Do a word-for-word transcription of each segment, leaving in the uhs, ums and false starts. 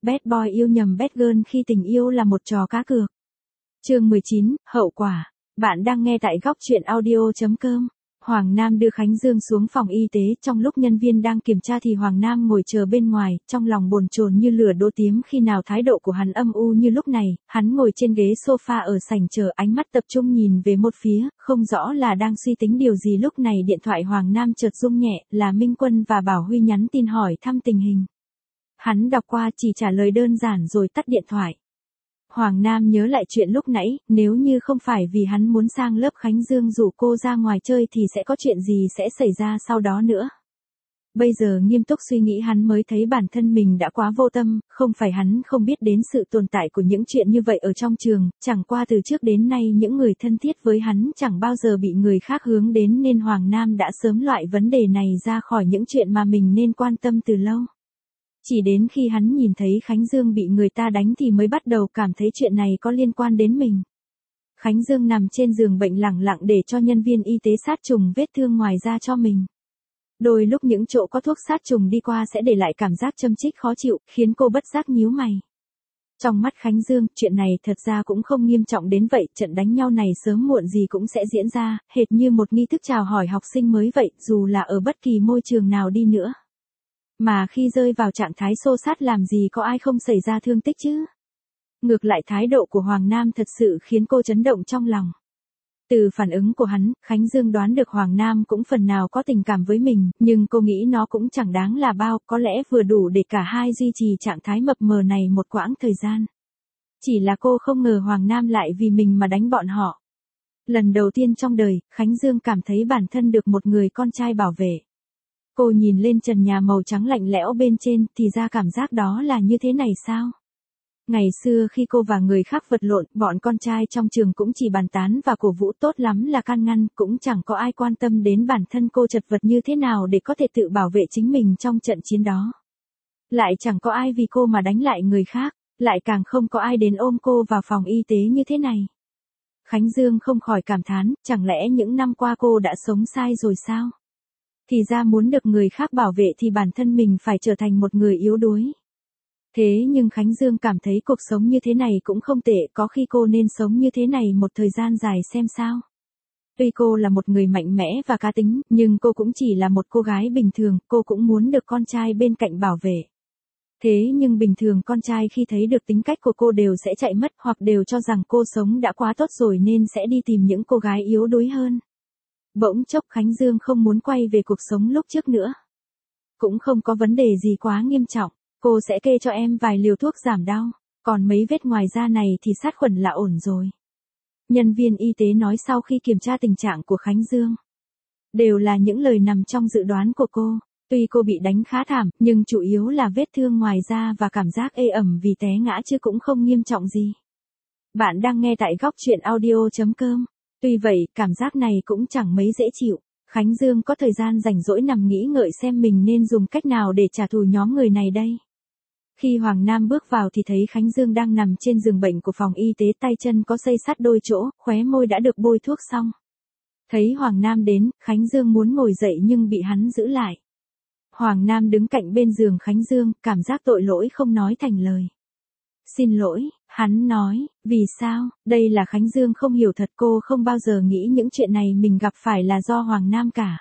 Bad boy yêu nhầm bad girl khi tình yêu là một trò cá cược. Chương mười chín, hậu quả. Bạn đang nghe tại góc truyện audio chấm com. Hoàng Nam đưa Khánh Dương xuống phòng y tế, trong lúc nhân viên đang kiểm tra thì Hoàng Nam ngồi chờ bên ngoài, trong lòng bồn chồn như lửa đốt tím khi nào thái độ của hắn âm u như lúc này. Hắn ngồi trên ghế sofa ở sảnh chờ, ánh mắt tập trung nhìn về một phía, không rõ là đang suy tính điều gì. Lúc này điện thoại Hoàng Nam chợt rung nhẹ, là Minh Quân và Bảo Huy nhắn tin hỏi thăm tình hình. Hắn đọc qua chỉ trả lời đơn giản rồi tắt điện thoại. Hoàng Nam nhớ lại chuyện lúc nãy, nếu như không phải vì hắn muốn sang lớp Khánh Dương rủ cô ra ngoài chơi thì sẽ có chuyện gì sẽ xảy ra sau đó nữa. Bây giờ nghiêm túc suy nghĩ hắn mới thấy bản thân mình đã quá vô tâm, không phải hắn không biết đến sự tồn tại của những chuyện như vậy ở trong trường, chẳng qua từ trước đến nay những người thân thiết với hắn chẳng bao giờ bị người khác hướng đến nên Hoàng Nam đã sớm loại vấn đề này ra khỏi những chuyện mà mình nên quan tâm từ lâu. Chỉ đến khi hắn nhìn thấy Khánh Dương bị người ta đánh thì mới bắt đầu cảm thấy chuyện này có liên quan đến mình. Khánh Dương nằm trên giường bệnh lẳng lặng để cho nhân viên y tế sát trùng vết thương ngoài da cho mình. Đôi lúc những chỗ có thuốc sát trùng đi qua sẽ để lại cảm giác châm chích khó chịu, khiến cô bất giác nhíu mày. Trong mắt Khánh Dương, chuyện này thật ra cũng không nghiêm trọng đến vậy, trận đánh nhau này sớm muộn gì cũng sẽ diễn ra, hệt như một nghi thức chào hỏi học sinh mới vậy, dù là ở bất kỳ môi trường nào đi nữa. Mà khi rơi vào trạng thái xô xát làm gì có ai không xảy ra thương tích chứ. Ngược lại thái độ của Hoàng Nam thật sự khiến cô chấn động trong lòng. Từ phản ứng của hắn, Khánh Dương đoán được Hoàng Nam cũng phần nào có tình cảm với mình, nhưng cô nghĩ nó cũng chẳng đáng là bao, có lẽ vừa đủ để cả hai duy trì trạng thái mập mờ này một quãng thời gian. Chỉ là cô không ngờ Hoàng Nam lại vì mình mà đánh bọn họ. Lần đầu tiên trong đời, Khánh Dương cảm thấy bản thân được một người con trai bảo vệ. Cô nhìn lên trần nhà màu trắng lạnh lẽo bên trên, thì ra cảm giác đó là như thế này sao? Ngày xưa khi cô và người khác vật lộn, bọn con trai trong trường cũng chỉ bàn tán và cổ vũ tốt lắm là can ngăn, cũng chẳng có ai quan tâm đến bản thân cô chật vật như thế nào để có thể tự bảo vệ chính mình trong trận chiến đó. Lại chẳng có ai vì cô mà đánh lại người khác, lại càng không có ai đến ôm cô vào phòng y tế như thế này. Khánh Dương không khỏi cảm thán, chẳng lẽ những năm qua cô đã sống sai rồi sao? Thì ra muốn được người khác bảo vệ thì bản thân mình phải trở thành một người yếu đuối. Thế nhưng Khánh Dương cảm thấy cuộc sống như thế này cũng không tệ, có khi cô nên sống như thế này một thời gian dài xem sao. Tuy cô là một người mạnh mẽ và cá tính, nhưng cô cũng chỉ là một cô gái bình thường, cô cũng muốn được con trai bên cạnh bảo vệ. Thế nhưng bình thường con trai khi thấy được tính cách của cô đều sẽ chạy mất hoặc đều cho rằng cô sống đã quá tốt rồi nên sẽ đi tìm những cô gái yếu đuối hơn. Bỗng chốc Khánh Dương không muốn quay về cuộc sống lúc trước nữa. Cũng không có vấn đề gì quá nghiêm trọng, cô sẽ kê cho em vài liều thuốc giảm đau, còn mấy vết ngoài da này thì sát khuẩn là ổn rồi. Nhân viên y tế nói sau khi kiểm tra tình trạng của Khánh Dương. Đều là những lời nằm trong dự đoán của cô, tuy cô bị đánh khá thảm, nhưng chủ yếu là vết thương ngoài da và cảm giác ê ẩm vì té ngã chứ cũng không nghiêm trọng gì. Bạn đang nghe tại góc truyện audio chấm com. Tuy vậy, cảm giác này cũng chẳng mấy dễ chịu. Khánh Dương có thời gian rảnh rỗi nằm nghĩ ngợi xem mình nên dùng cách nào để trả thù nhóm người này đây. Khi Hoàng Nam bước vào thì thấy Khánh Dương đang nằm trên giường bệnh của phòng y tế, tay chân có xây sắt đôi chỗ, khóe môi đã được bôi thuốc xong. Thấy Hoàng Nam đến, Khánh Dương muốn ngồi dậy nhưng bị hắn giữ lại. Hoàng Nam đứng cạnh bên giường Khánh Dương, cảm giác tội lỗi không nói thành lời. Xin lỗi, hắn nói, vì sao, đây là Khánh Dương không hiểu thật, cô không bao giờ nghĩ những chuyện này mình gặp phải là do Hoàng Nam cả.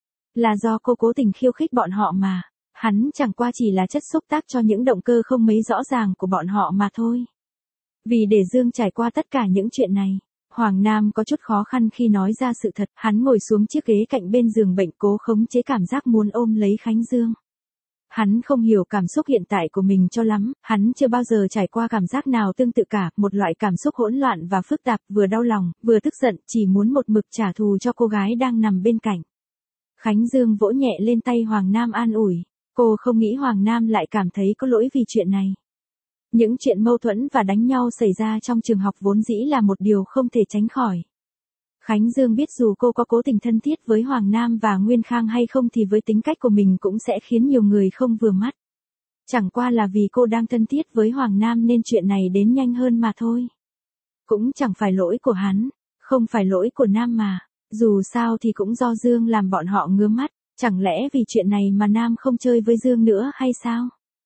Là do cô cố tình khiêu khích bọn họ mà, hắn chẳng qua chỉ là chất xúc tác cho những động cơ không mấy rõ ràng của bọn họ mà thôi. Vì để Dương trải qua tất cả những chuyện này, Hoàng Nam có chút khó khăn khi nói ra sự thật, hắn ngồi xuống chiếc ghế cạnh bên giường bệnh cố khống chế cảm giác muốn ôm lấy Khánh Dương. Hắn không hiểu cảm xúc hiện tại của mình cho lắm, hắn chưa bao giờ trải qua cảm giác nào tương tự cả, một loại cảm xúc hỗn loạn và phức tạp, vừa đau lòng, vừa tức giận, chỉ muốn một mực trả thù cho cô gái đang nằm bên cạnh. Khánh Dương vỗ nhẹ lên tay Hoàng Nam an ủi, cô không nghĩ Hoàng Nam lại cảm thấy có lỗi vì chuyện này. Những chuyện mâu thuẫn và đánh nhau xảy ra trong trường học vốn dĩ là một điều không thể tránh khỏi. Khánh Dương biết dù cô có cố tình thân thiết với Hoàng Nam và Nguyên Khang hay không thì với tính cách của mình cũng sẽ khiến nhiều người không vừa mắt. Chẳng qua là vì cô đang thân thiết với Hoàng Nam nên chuyện này đến nhanh hơn mà thôi. Cũng chẳng phải lỗi của hắn, không phải lỗi của Nam mà, dù sao thì cũng do Dương làm bọn họ ngứa mắt, chẳng lẽ vì chuyện này mà Nam không chơi với Dương nữa hay sao?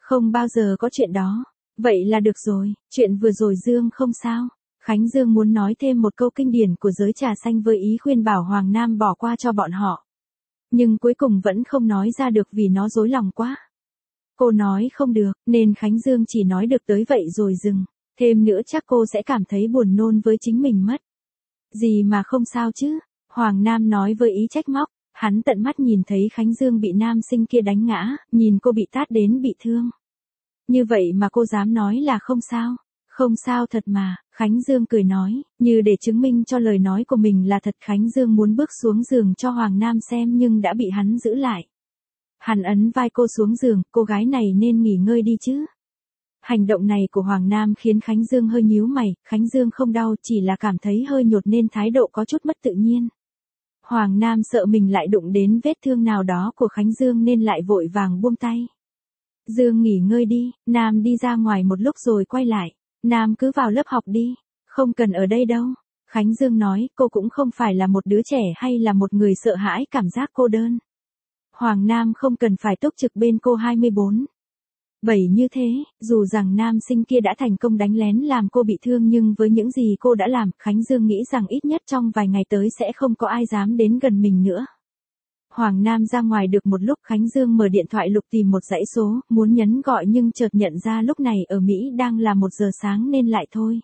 Không bao giờ có chuyện đó. Vậy là được rồi, chuyện vừa rồi Dương không sao. Khánh Dương muốn nói thêm một câu kinh điển của giới trà xanh với ý khuyên bảo Hoàng Nam bỏ qua cho bọn họ. Nhưng cuối cùng vẫn không nói ra được vì nó rối lòng quá. Cô nói không được, nên Khánh Dương chỉ nói được tới vậy rồi dừng. Thêm nữa chắc cô sẽ cảm thấy buồn nôn với chính mình mất. Gì mà không sao chứ? Hoàng Nam nói với ý trách móc. Hắn tận mắt nhìn thấy Khánh Dương bị nam sinh kia đánh ngã, nhìn cô bị tát đến bị thương. Như vậy mà cô dám nói là không sao. Không sao thật mà, Khánh Dương cười nói, như để chứng minh cho lời nói của mình là thật. Khánh Dương muốn bước xuống giường cho Hoàng Nam xem nhưng đã bị hắn giữ lại. Hắn ấn vai cô xuống giường, cô gái này nên nghỉ ngơi đi chứ. Hành động này của Hoàng Nam khiến Khánh Dương hơi nhíu mày. Khánh Dương không đau, chỉ là cảm thấy hơi nhột nên thái độ có chút mất tự nhiên. Hoàng Nam sợ mình lại đụng đến vết thương nào đó của Khánh Dương nên lại vội vàng buông tay. Dương nghỉ ngơi đi, Nam đi ra ngoài một lúc rồi quay lại. Nam cứ vào lớp học đi, không cần ở đây đâu. Khánh Dương nói, cô cũng không phải là một đứa trẻ hay là một người sợ hãi cảm giác cô đơn. Hoàng Nam không cần phải túc trực bên cô hai mươi bốn bảy như thế, dù rằng nam sinh kia đã thành công đánh lén làm cô bị thương nhưng với những gì cô đã làm, Khánh Dương nghĩ rằng ít nhất trong vài ngày tới sẽ không có ai dám đến gần mình nữa. Hoàng Nam ra ngoài được một lúc, Khánh Dương mở điện thoại lục tìm một dãy số, muốn nhấn gọi nhưng chợt nhận ra lúc này ở Mỹ đang là một giờ sáng nên lại thôi.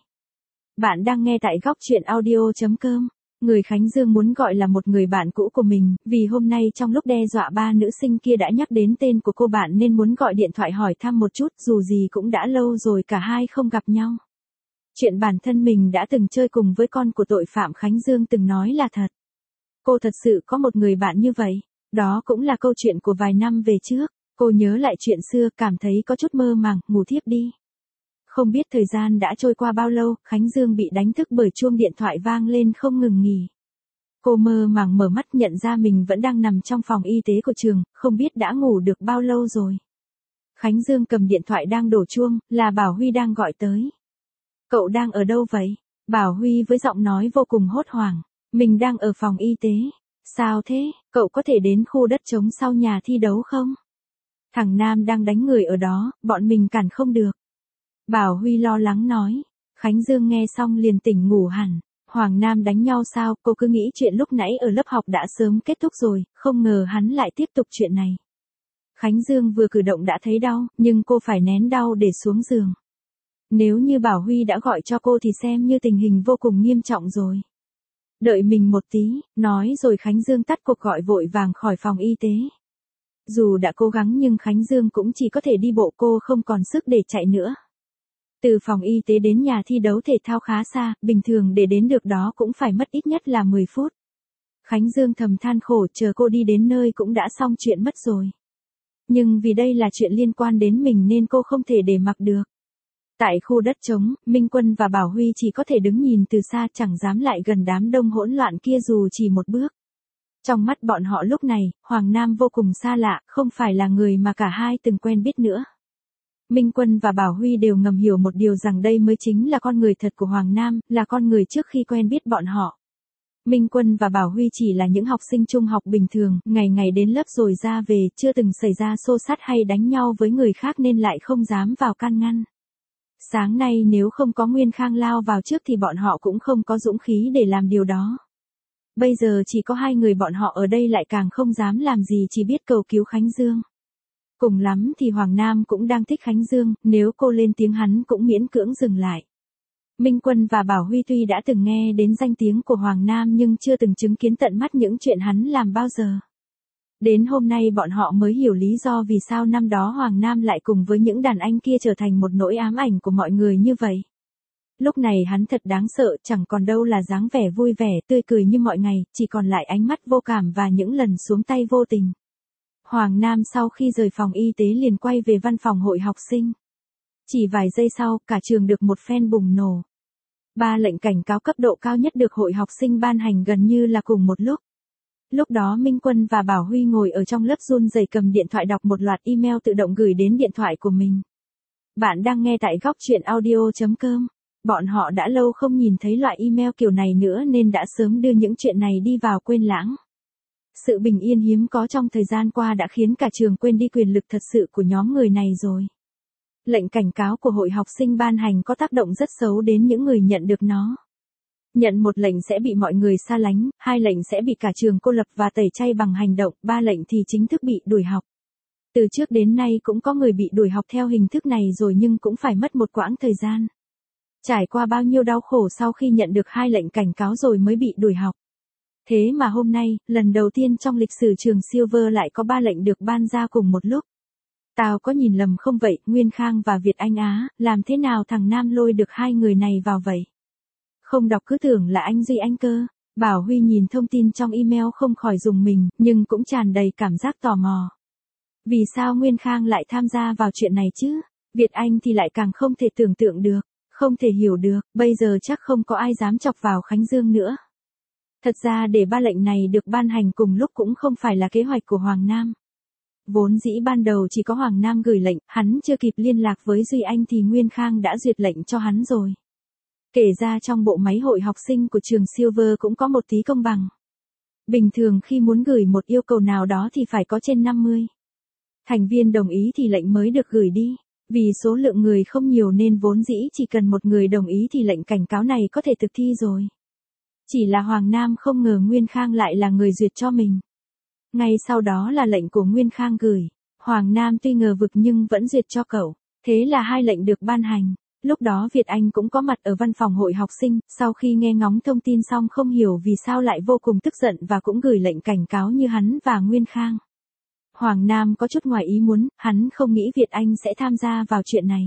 Bạn đang nghe tại góc truyện audio chấm com. Người Khánh Dương muốn gọi là một người bạn cũ của mình, vì hôm nay trong lúc đe dọa ba nữ sinh kia đã nhắc đến tên của cô bạn nên muốn gọi điện thoại hỏi thăm một chút, dù gì cũng đã lâu rồi cả hai không gặp nhau. Chuyện bản thân mình đã từng chơi cùng với con của tội phạm Khánh Dương từng nói là thật. Cô thật sự có một người bạn như vậy. Đó cũng là câu chuyện của vài năm về trước. Cô nhớ lại chuyện xưa, cảm thấy có chút mơ màng, ngủ thiếp đi. Không biết thời gian đã trôi qua bao lâu, Khánh Dương bị đánh thức bởi chuông điện thoại vang lên không ngừng nghỉ. Cô mơ màng mở mắt nhận ra mình vẫn đang nằm trong phòng y tế của trường, không biết đã ngủ được bao lâu rồi. Khánh Dương cầm điện thoại đang đổ chuông, là Bảo Huy đang gọi tới. Cậu đang ở đâu vậy? Bảo Huy với giọng nói vô cùng hốt hoảng. Mình đang ở phòng y tế. Sao thế, cậu có thể đến khu đất trống sau nhà thi đấu không? Thằng Nam đang đánh người ở đó, bọn mình cản không được. Bảo Huy lo lắng nói. Khánh Dương nghe xong liền tỉnh ngủ hẳn. Hoàng Nam đánh nhau sao, cô cứ nghĩ chuyện lúc nãy ở lớp học đã sớm kết thúc rồi, không ngờ hắn lại tiếp tục chuyện này. Khánh Dương vừa cử động đã thấy đau, nhưng cô phải nén đau để xuống giường. Nếu như Bảo Huy đã gọi cho cô thì xem như tình hình vô cùng nghiêm trọng rồi. Đợi mình một tí, nói rồi Khánh Dương tắt cuộc gọi vội vàng khỏi phòng y tế. Dù đã cố gắng nhưng Khánh Dương cũng chỉ có thể đi bộ, cô không còn sức để chạy nữa. Từ phòng y tế đến nhà thi đấu thể thao khá xa, bình thường để đến được đó cũng phải mất ít nhất là mười phút. Khánh Dương thầm than khổ, chờ cô đi đến nơi cũng đã xong chuyện mất rồi. Nhưng vì đây là chuyện liên quan đến mình nên cô không thể để mặc được. Tại khu đất trống, Minh Quân và Bảo Huy chỉ có thể đứng nhìn từ xa, chẳng dám lại gần đám đông hỗn loạn kia dù chỉ một bước. Trong mắt bọn họ lúc này, Hoàng Nam vô cùng xa lạ, không phải là người mà cả hai từng quen biết nữa. Minh Quân và Bảo Huy đều ngầm hiểu một điều rằng đây mới chính là con người thật của Hoàng Nam, là con người trước khi quen biết bọn họ. Minh Quân và Bảo Huy chỉ là những học sinh trung học bình thường, ngày ngày đến lớp rồi ra về, chưa từng xảy ra xô xát hay đánh nhau với người khác nên lại không dám vào can ngăn. Sáng nay nếu không có Nguyên Khang lao vào trước thì bọn họ cũng không có dũng khí để làm điều đó. Bây giờ chỉ có hai người bọn họ ở đây lại càng không dám làm gì, chỉ biết cầu cứu Khánh Dương. Cùng lắm thì Hoàng Nam cũng đang thích Khánh Dương, nếu cô lên tiếng hắn cũng miễn cưỡng dừng lại. Minh Quân và Bảo Huy tuy đã từng nghe đến danh tiếng của Hoàng Nam nhưng chưa từng chứng kiến tận mắt những chuyện hắn làm bao giờ. Đến hôm nay bọn họ mới hiểu lý do vì sao năm đó Hoàng Nam lại cùng với những đàn anh kia trở thành một nỗi ám ảnh của mọi người như vậy. Lúc này hắn thật đáng sợ, chẳng còn đâu là dáng vẻ vui vẻ, tươi cười như mọi ngày, chỉ còn lại ánh mắt vô cảm và những lần xuống tay vô tình. Hoàng Nam sau khi rời phòng y tế liền quay về văn phòng hội học sinh. Chỉ vài giây sau, cả trường được một phen bùng nổ. Ba lệnh cảnh cáo cấp độ cao nhất được hội học sinh ban hành gần như là cùng một lúc. Lúc đó Minh Quân và Bảo Huy ngồi ở trong lớp run rẩy cầm điện thoại đọc một loạt email tự động gửi đến điện thoại của mình. Bạn đang nghe tại góc truyện audio chấm com. Bọn họ đã lâu không nhìn thấy loại email kiểu này nữa nên đã sớm đưa những chuyện này đi vào quên lãng. Sự bình yên hiếm có trong thời gian qua đã khiến cả trường quên đi quyền lực thật sự của nhóm người này rồi. Lệnh cảnh cáo của hội học sinh ban hành có tác động rất xấu đến những người nhận được nó. Nhận một lệnh sẽ bị mọi người xa lánh, hai lệnh sẽ bị cả trường cô lập và tẩy chay bằng hành động, ba lệnh thì chính thức bị đuổi học. Từ trước đến nay cũng có người bị đuổi học theo hình thức này rồi nhưng cũng phải mất một quãng thời gian. Trải qua bao nhiêu đau khổ sau khi nhận được hai lệnh cảnh cáo rồi mới bị đuổi học. Thế mà hôm nay, lần đầu tiên trong lịch sử trường Silver lại có ba lệnh được ban ra cùng một lúc. Tao có nhìn lầm không vậy, Nguyên Khang và Việt Anh á, làm thế nào thằng Nam lôi được hai người này vào vậy? Không đọc cứ tưởng là anh Duy Anh cơ. Bảo Huy nhìn thông tin trong email không khỏi rùng mình, nhưng cũng tràn đầy cảm giác tò mò. Vì sao Nguyên Khang lại tham gia vào chuyện này chứ? Việt Anh thì lại càng không thể tưởng tượng được, không thể hiểu được, bây giờ chắc không có ai dám chọc vào Khánh Dương nữa. Thật ra để ba lệnh này được ban hành cùng lúc cũng không phải là kế hoạch của Hoàng Nam. Vốn dĩ ban đầu chỉ có Hoàng Nam gửi lệnh, hắn chưa kịp liên lạc với Duy Anh thì Nguyên Khang đã duyệt lệnh cho hắn rồi. Kể ra trong bộ máy hội học sinh của trường Silver cũng có một tí công bằng. Bình thường khi muốn gửi một yêu cầu nào đó thì phải có trên năm mươi thành viên đồng ý thì lệnh mới được gửi đi. Vì số lượng người không nhiều nên vốn dĩ chỉ cần một người đồng ý thì lệnh cảnh cáo này có thể thực thi rồi. Chỉ là Hoàng Nam không ngờ Nguyên Khang lại là người duyệt cho mình. Ngay sau đó là lệnh của Nguyên Khang gửi. Hoàng Nam tuy ngờ vực nhưng vẫn duyệt cho cậu. Thế là hai lệnh được ban hành. Lúc đó Việt Anh cũng có mặt ở văn phòng hội học sinh, sau khi nghe ngóng thông tin xong không hiểu vì sao lại vô cùng tức giận và cũng gửi lệnh cảnh cáo như hắn và Nguyên Khang. Hoàng Nam có chút ngoài ý muốn, hắn không nghĩ Việt Anh sẽ tham gia vào chuyện này.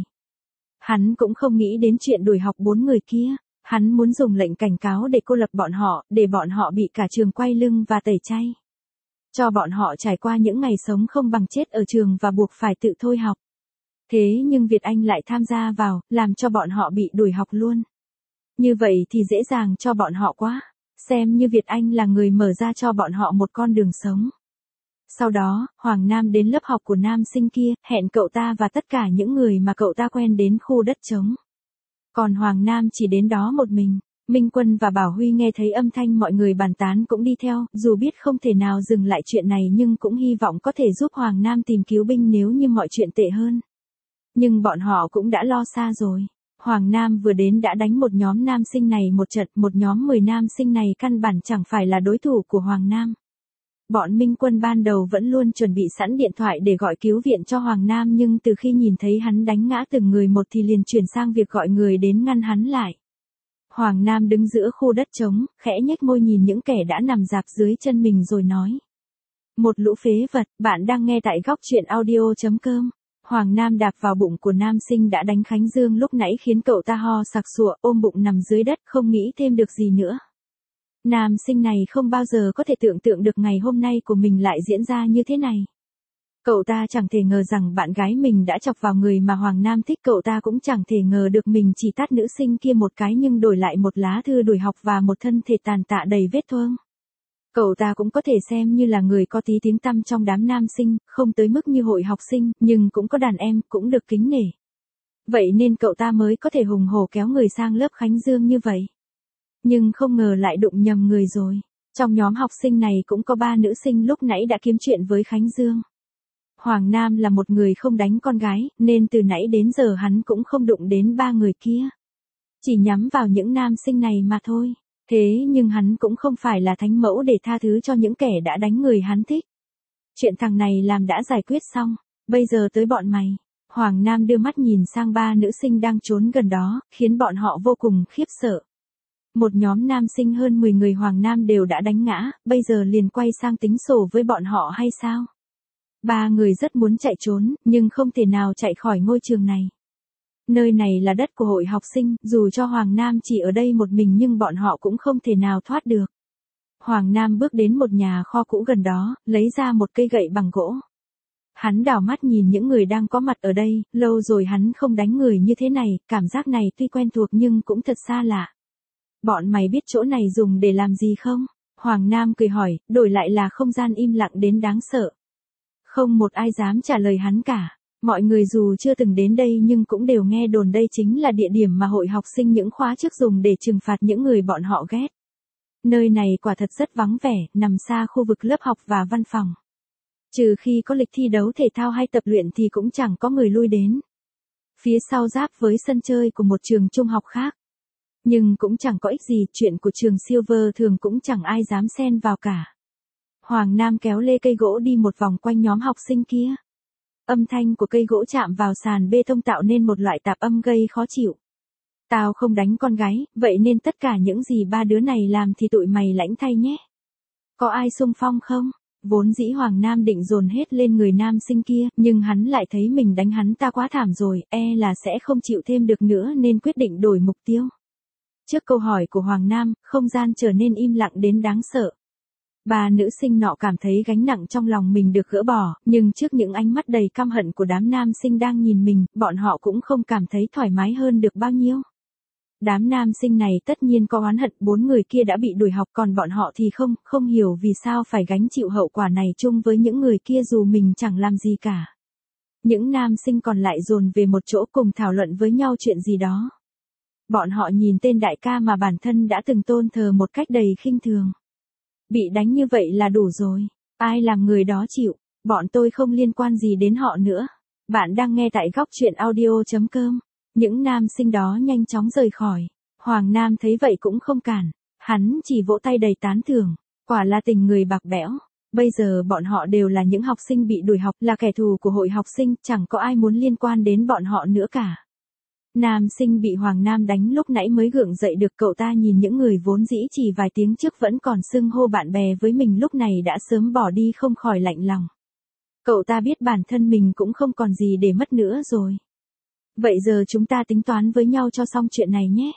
Hắn cũng không nghĩ đến chuyện đuổi học bốn người kia. Hắn muốn dùng lệnh cảnh cáo để cô lập bọn họ, để bọn họ bị cả trường quay lưng và tẩy chay. Cho bọn họ trải qua những ngày sống không bằng chết ở trường và buộc phải tự thôi học. Thế nhưng Việt Anh lại tham gia vào, làm cho bọn họ bị đuổi học luôn. Như vậy thì dễ dàng cho bọn họ quá. Xem như Việt Anh là người mở ra cho bọn họ một con đường sống. Sau đó, Hoàng Nam đến lớp học của nam sinh kia, hẹn cậu ta và tất cả những người mà cậu ta quen đến khu đất trống. Còn Hoàng Nam chỉ đến đó một mình. Minh Quân và Bảo Huy nghe thấy âm thanh mọi người bàn tán cũng đi theo, dù biết không thể nào dừng lại chuyện này nhưng cũng hy vọng có thể giúp Hoàng Nam tìm cứu binh nếu như mọi chuyện tệ hơn. Nhưng bọn họ cũng đã lo xa rồi. Hoàng Nam vừa đến đã đánh một nhóm nam sinh này một trận, một nhóm mười nam sinh này căn bản chẳng phải là đối thủ của Hoàng Nam. Bọn Minh Quân ban đầu vẫn luôn chuẩn bị sẵn điện thoại để gọi cứu viện cho Hoàng Nam nhưng từ khi nhìn thấy hắn đánh ngã từng người một thì liền chuyển sang việc gọi người đến ngăn hắn lại. Hoàng Nam đứng giữa khu đất trống, khẽ nhếch môi nhìn những kẻ đã nằm rạp dưới chân mình rồi nói. Một lũ phế vật, bạn đang nghe tại góc truyện audio chấm com. Hoàng Nam đạp vào bụng của nam sinh đã đánh Khánh Dương lúc nãy khiến cậu ta ho sặc sụa ôm bụng nằm dưới đất không nghĩ thêm được gì nữa. Nam sinh này không bao giờ có thể tưởng tượng được ngày hôm nay của mình lại diễn ra như thế này. Cậu ta chẳng thể ngờ rằng bạn gái mình đã chọc vào người mà Hoàng Nam thích, cậu ta cũng chẳng thể ngờ được mình chỉ tát nữ sinh kia một cái nhưng đổi lại một lá thư đuổi học và một thân thể tàn tạ đầy vết thương. Cậu ta cũng có thể xem như là người có tí tiếng tăm trong đám nam sinh, không tới mức như hội học sinh, nhưng cũng có đàn em, cũng được kính nể. Vậy nên cậu ta mới có thể hùng hổ kéo người sang lớp Khánh Dương như vậy. Nhưng không ngờ lại đụng nhầm người rồi. Trong nhóm học sinh này cũng có ba nữ sinh lúc nãy đã kiếm chuyện với Khánh Dương. Hoàng Nam là một người không đánh con gái, nên từ nãy đến giờ hắn cũng không đụng đến ba người kia. Chỉ nhắm vào những nam sinh này mà thôi. Thế nhưng hắn cũng không phải là thánh mẫu để tha thứ cho những kẻ đã đánh người hắn thích. Chuyện thằng này làm đã giải quyết xong, bây giờ tới bọn mày. Hoàng Nam đưa mắt nhìn sang ba nữ sinh đang trốn gần đó, khiến bọn họ vô cùng khiếp sợ. Một nhóm nam sinh hơn mười người Hoàng Nam đều đã đánh ngã, bây giờ liền quay sang tính sổ với bọn họ hay sao? Ba người rất muốn chạy trốn, nhưng không thể nào chạy khỏi ngôi trường này. Nơi này là đất của hội học sinh, dù cho Hoàng Nam chỉ ở đây một mình nhưng bọn họ cũng không thể nào thoát được. Hoàng Nam bước đến một nhà kho cũ gần đó, lấy ra một cây gậy bằng gỗ. Hắn đảo mắt nhìn những người đang có mặt ở đây, lâu rồi hắn không đánh người như thế này, cảm giác này tuy quen thuộc nhưng cũng thật xa lạ. Bọn mày biết chỗ này dùng để làm gì không? Hoàng Nam cười hỏi, đổi lại là không gian im lặng đến đáng sợ. Không một ai dám trả lời hắn cả. Mọi người dù chưa từng đến đây nhưng cũng đều nghe đồn đây chính là địa điểm mà hội học sinh những khóa trước dùng để trừng phạt những người bọn họ ghét. Nơi này quả thật rất vắng vẻ, nằm xa khu vực lớp học và văn phòng. Trừ khi có lịch thi đấu thể thao hay tập luyện thì cũng chẳng có người lui đến. Phía sau giáp với sân chơi của một trường trung học khác. Nhưng cũng chẳng có ích gì, chuyện của trường Silver thường cũng chẳng ai dám xen vào cả. Hoàng Nam kéo lê cây gỗ đi một vòng quanh nhóm học sinh kia. Âm thanh của cây gỗ chạm vào sàn bê tông tạo nên một loại tạp âm gây khó chịu. Tao không đánh con gái, vậy nên tất cả những gì ba đứa này làm thì tụi mày lãnh thay nhé. Có ai xung phong không? Vốn dĩ Hoàng Nam định dồn hết lên người nam sinh kia, nhưng hắn lại thấy mình đánh hắn ta quá thảm rồi, e là sẽ không chịu thêm được nữa nên quyết định đổi mục tiêu. Trước câu hỏi của Hoàng Nam, không gian trở nên im lặng đến đáng sợ. Ba nữ sinh nọ cảm thấy gánh nặng trong lòng mình được gỡ bỏ, nhưng trước những ánh mắt đầy căm hận của đám nam sinh đang nhìn mình, bọn họ cũng không cảm thấy thoải mái hơn được bao nhiêu. Đám nam sinh này tất nhiên có oán hận, bốn người kia đã bị đuổi học còn bọn họ thì không, không hiểu vì sao phải gánh chịu hậu quả này chung với những người kia dù mình chẳng làm gì cả. Những nam sinh còn lại dồn về một chỗ cùng thảo luận với nhau chuyện gì đó. Bọn họ nhìn tên đại ca mà bản thân đã từng tôn thờ một cách đầy khinh thường. Bị đánh như vậy là đủ rồi, ai làm người đó chịu, bọn tôi không liên quan gì đến họ nữa. Bạn đang nghe tại góc truyện audio chấm com. Những nam sinh đó nhanh chóng rời khỏi. Hoàng Nam thấy vậy cũng không cản. Hắn chỉ vỗ tay đầy tán thưởng. Quả là tình người bạc bẽo. Bây giờ bọn họ đều là những học sinh bị đuổi học, là kẻ thù của hội học sinh, chẳng có ai muốn liên quan đến bọn họ nữa cả. Nam sinh bị Hoàng Nam đánh lúc nãy mới gượng dậy được, cậu ta nhìn những người vốn dĩ chỉ vài tiếng trước vẫn còn xưng hô bạn bè với mình lúc này đã sớm bỏ đi không khỏi lạnh lòng. Cậu ta biết bản thân mình cũng không còn gì để mất nữa rồi. Vậy giờ chúng ta tính toán với nhau cho xong chuyện này nhé.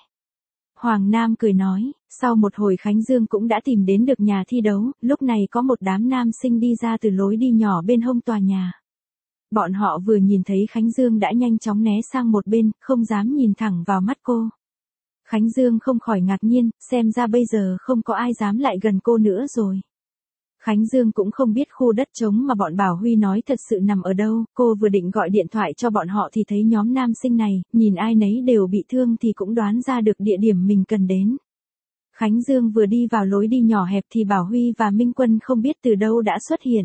Hoàng Nam cười nói, sau một hồi Khánh Dương cũng đã tìm đến được nhà thi đấu, lúc này có một đám nam sinh đi ra từ lối đi nhỏ bên hông tòa nhà. Bọn họ vừa nhìn thấy Khánh Dương đã nhanh chóng né sang một bên, không dám nhìn thẳng vào mắt cô. Khánh Dương không khỏi ngạc nhiên, xem ra bây giờ không có ai dám lại gần cô nữa rồi. Khánh Dương cũng không biết khu đất trống mà bọn Bảo Huy nói thật sự nằm ở đâu, cô vừa định gọi điện thoại cho bọn họ thì thấy nhóm nam sinh này, nhìn ai nấy đều bị thương thì cũng đoán ra được địa điểm mình cần đến. Khánh Dương vừa đi vào lối đi nhỏ hẹp thì Bảo Huy và Minh Quân không biết từ đâu đã xuất hiện.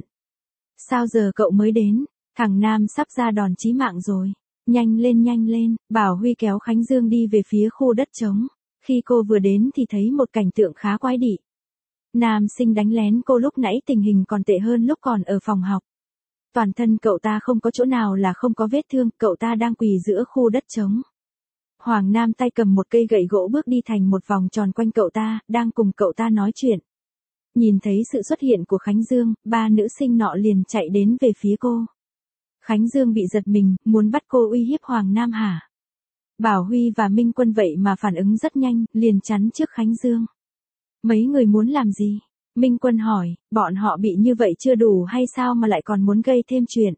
Sao giờ cậu mới đến? Thằng Nam sắp ra đòn chí mạng rồi. Nhanh lên nhanh lên, Bảo Huy kéo Khánh Dương đi về phía khu đất trống. Khi cô vừa đến thì thấy một cảnh tượng khá quái dị. Nam sinh đánh lén cô lúc nãy tình hình còn tệ hơn lúc còn ở phòng học. Toàn thân cậu ta không có chỗ nào là không có vết thương, cậu ta đang quỳ giữa khu đất trống. Hoàng Nam tay cầm một cây gậy gỗ bước đi thành một vòng tròn quanh cậu ta, đang cùng cậu ta nói chuyện. Nhìn thấy sự xuất hiện của Khánh Dương, ba nữ sinh nọ liền chạy đến về phía cô. Khánh Dương bị giật mình, muốn bắt cô uy hiếp Hoàng Nam hả? Bảo Huy và Minh Quân vậy mà phản ứng rất nhanh, liền chắn trước Khánh Dương. Mấy người muốn làm gì? Minh Quân hỏi, bọn họ bị như vậy chưa đủ hay sao mà lại còn muốn gây thêm chuyện?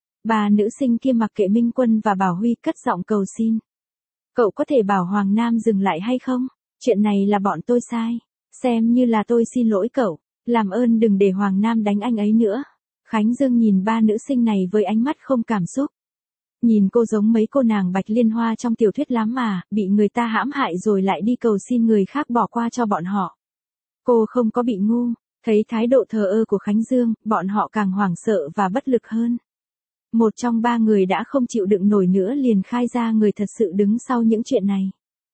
Ba nữ sinh kia mặc kệ Minh Quân và Bảo Huy cất giọng cầu xin. Cậu có thể bảo Hoàng Nam dừng lại hay không? Chuyện này là bọn tôi sai. Xem như là tôi xin lỗi cậu. Làm ơn đừng để Hoàng Nam đánh anh ấy nữa. Khánh Dương nhìn ba nữ sinh này với ánh mắt không cảm xúc. Nhìn cô giống mấy cô nàng Bạch Liên Hoa trong tiểu thuyết lắm mà, bị người ta hãm hại rồi lại đi cầu xin người khác bỏ qua cho bọn họ. Cô không có bị ngu, thấy thái độ thờ ơ của Khánh Dương, bọn họ càng hoảng sợ và bất lực hơn. Một trong ba người đã không chịu đựng nổi nữa liền khai ra người thật sự đứng sau những chuyện này.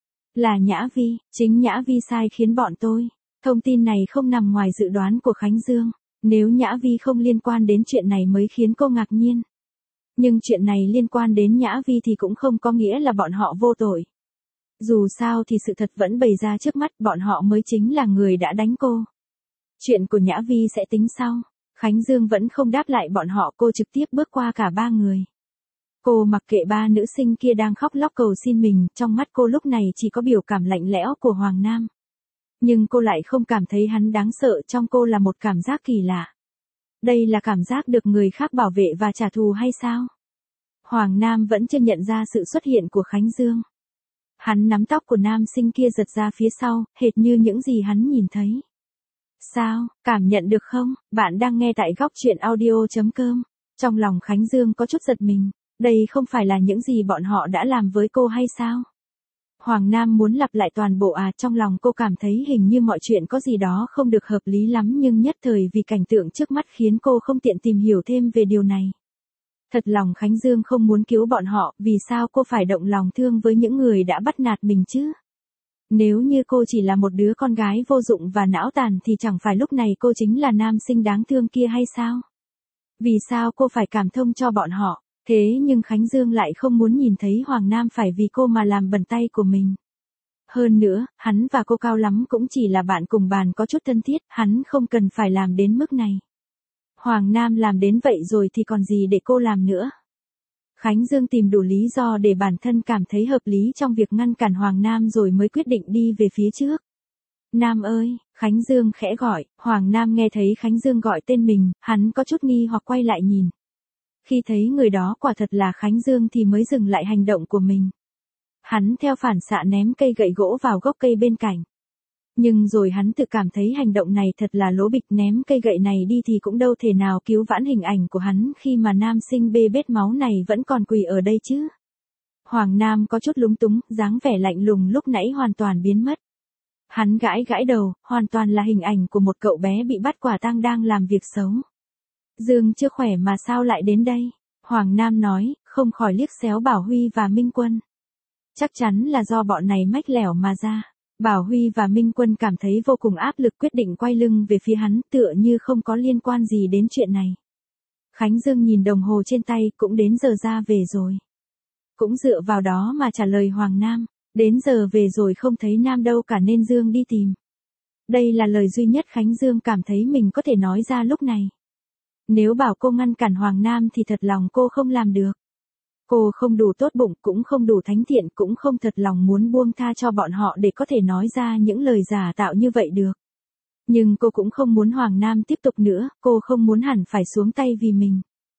Là Nhã Vi, chính Nhã Vi sai khiến bọn tôi. Thông tin này không nằm ngoài dự đoán của Khánh Dương. Nếu Nhã Vi không liên quan đến chuyện này mới khiến cô ngạc nhiên. Nhưng chuyện này liên quan đến Nhã Vi thì cũng không có nghĩa là bọn họ vô tội. Dù sao thì sự thật vẫn bày ra trước mắt, bọn họ mới chính là người đã đánh cô. Chuyện của Nhã Vi sẽ tính sau. Khánh Dương vẫn không đáp lại bọn họ, cô trực tiếp bước qua cả ba người. Cô mặc kệ ba nữ sinh kia đang khóc lóc cầu xin mình, trong mắt cô lúc này chỉ có biểu cảm lạnh lẽo của Hoàng Nam. Nhưng cô lại không cảm thấy hắn đáng sợ, trong cô là một cảm giác kỳ lạ. Đây là cảm giác được người khác bảo vệ và trả thù hay sao? Hoàng Nam vẫn chưa nhận ra sự xuất hiện của Khánh Dương. Hắn nắm tóc của nam sinh kia giật ra phía sau, hệt như những gì hắn nhìn thấy. Sao, cảm nhận được không? Bạn đang nghe tại góc truyện audio chấm com. Trong lòng Khánh Dương có chút giật mình. Đây không phải là những gì bọn họ đã làm với cô hay sao? Hoàng Nam muốn lặp lại toàn bộ à, trong lòng cô cảm thấy hình như mọi chuyện có gì đó không được hợp lý lắm, nhưng nhất thời vì cảnh tượng trước mắt khiến cô không tiện tìm hiểu thêm về điều này. Thật lòng Khánh Dương không muốn cứu bọn họ, vì sao cô phải động lòng thương với những người đã bắt nạt mình chứ? Nếu như cô chỉ là một đứa con gái vô dụng và não tàn thì chẳng phải lúc này cô chính là nam sinh đáng thương kia hay sao? Vì sao cô phải cảm thông cho bọn họ? Thế nhưng Khánh Dương lại không muốn nhìn thấy Hoàng Nam phải vì cô mà làm bẩn tay của mình. Hơn nữa, hắn và cô cao lắm cũng chỉ là bạn cùng bàn có chút thân thiết, hắn không cần phải làm đến mức này. Hoàng Nam làm đến vậy rồi thì còn gì để cô làm nữa. Khánh Dương tìm đủ lý do để bản thân cảm thấy hợp lý trong việc ngăn cản Hoàng Nam rồi mới quyết định đi về phía trước. Nam ơi, Khánh Dương khẽ gọi, Hoàng Nam nghe thấy Khánh Dương gọi tên mình, hắn có chút nghi hoặc quay lại nhìn. Khi thấy người đó quả thật là Khánh Dương thì mới dừng lại hành động của mình. Hắn theo phản xạ ném cây gậy gỗ vào gốc cây bên cạnh. Nhưng rồi hắn tự cảm thấy hành động này thật là lố bịch, ném cây gậy này đi thì cũng đâu thể nào cứu vãn hình ảnh của hắn khi mà nam sinh bê bết máu này vẫn còn quỳ ở đây chứ. Hoàng Nam có chút lúng túng, dáng vẻ lạnh lùng lúc nãy hoàn toàn biến mất. Hắn gãi gãi đầu, hoàn toàn là hình ảnh của một cậu bé bị bắt quả tang đang làm việc xấu. Dương chưa khỏe mà sao lại đến đây? Hoàng Nam nói, không khỏi liếc xéo Bảo Huy và Minh Quân. Chắc chắn là do bọn này mách lẻo mà ra. Bảo Huy và Minh Quân cảm thấy vô cùng áp lực, quyết định quay lưng về phía hắn, tựa như không có liên quan gì đến chuyện này. Khánh Dương nhìn đồng hồ trên tay, cũng đến giờ ra về rồi. Cũng dựa vào đó mà trả lời Hoàng Nam, đến giờ về rồi không thấy Nam đâu cả nên Dương đi tìm. Đây là lời duy nhất Khánh Dương cảm thấy mình có thể nói ra lúc này. Nếu bảo cô ngăn cản Hoàng Nam thì thật lòng cô không làm được. Cô không đủ tốt bụng, cũng không đủ thánh thiện, cũng không thật lòng muốn buông tha cho bọn họ để có thể nói ra những lời giả tạo như vậy được. Nhưng cô cũng không muốn Hoàng Nam tiếp tục nữa, cô không muốn hẳn phải xuống tay vì mình.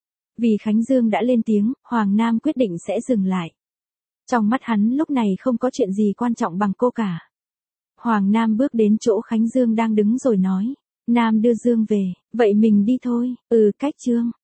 Vì Khánh Dương đã lên tiếng, Hoàng Nam quyết định sẽ dừng lại. Trong mắt hắn lúc này không có chuyện gì quan trọng bằng cô cả. Hoàng Nam bước đến chỗ Khánh Dương đang đứng rồi nói, Nam đưa Dương về, vậy mình đi thôi, ừ cách Trương.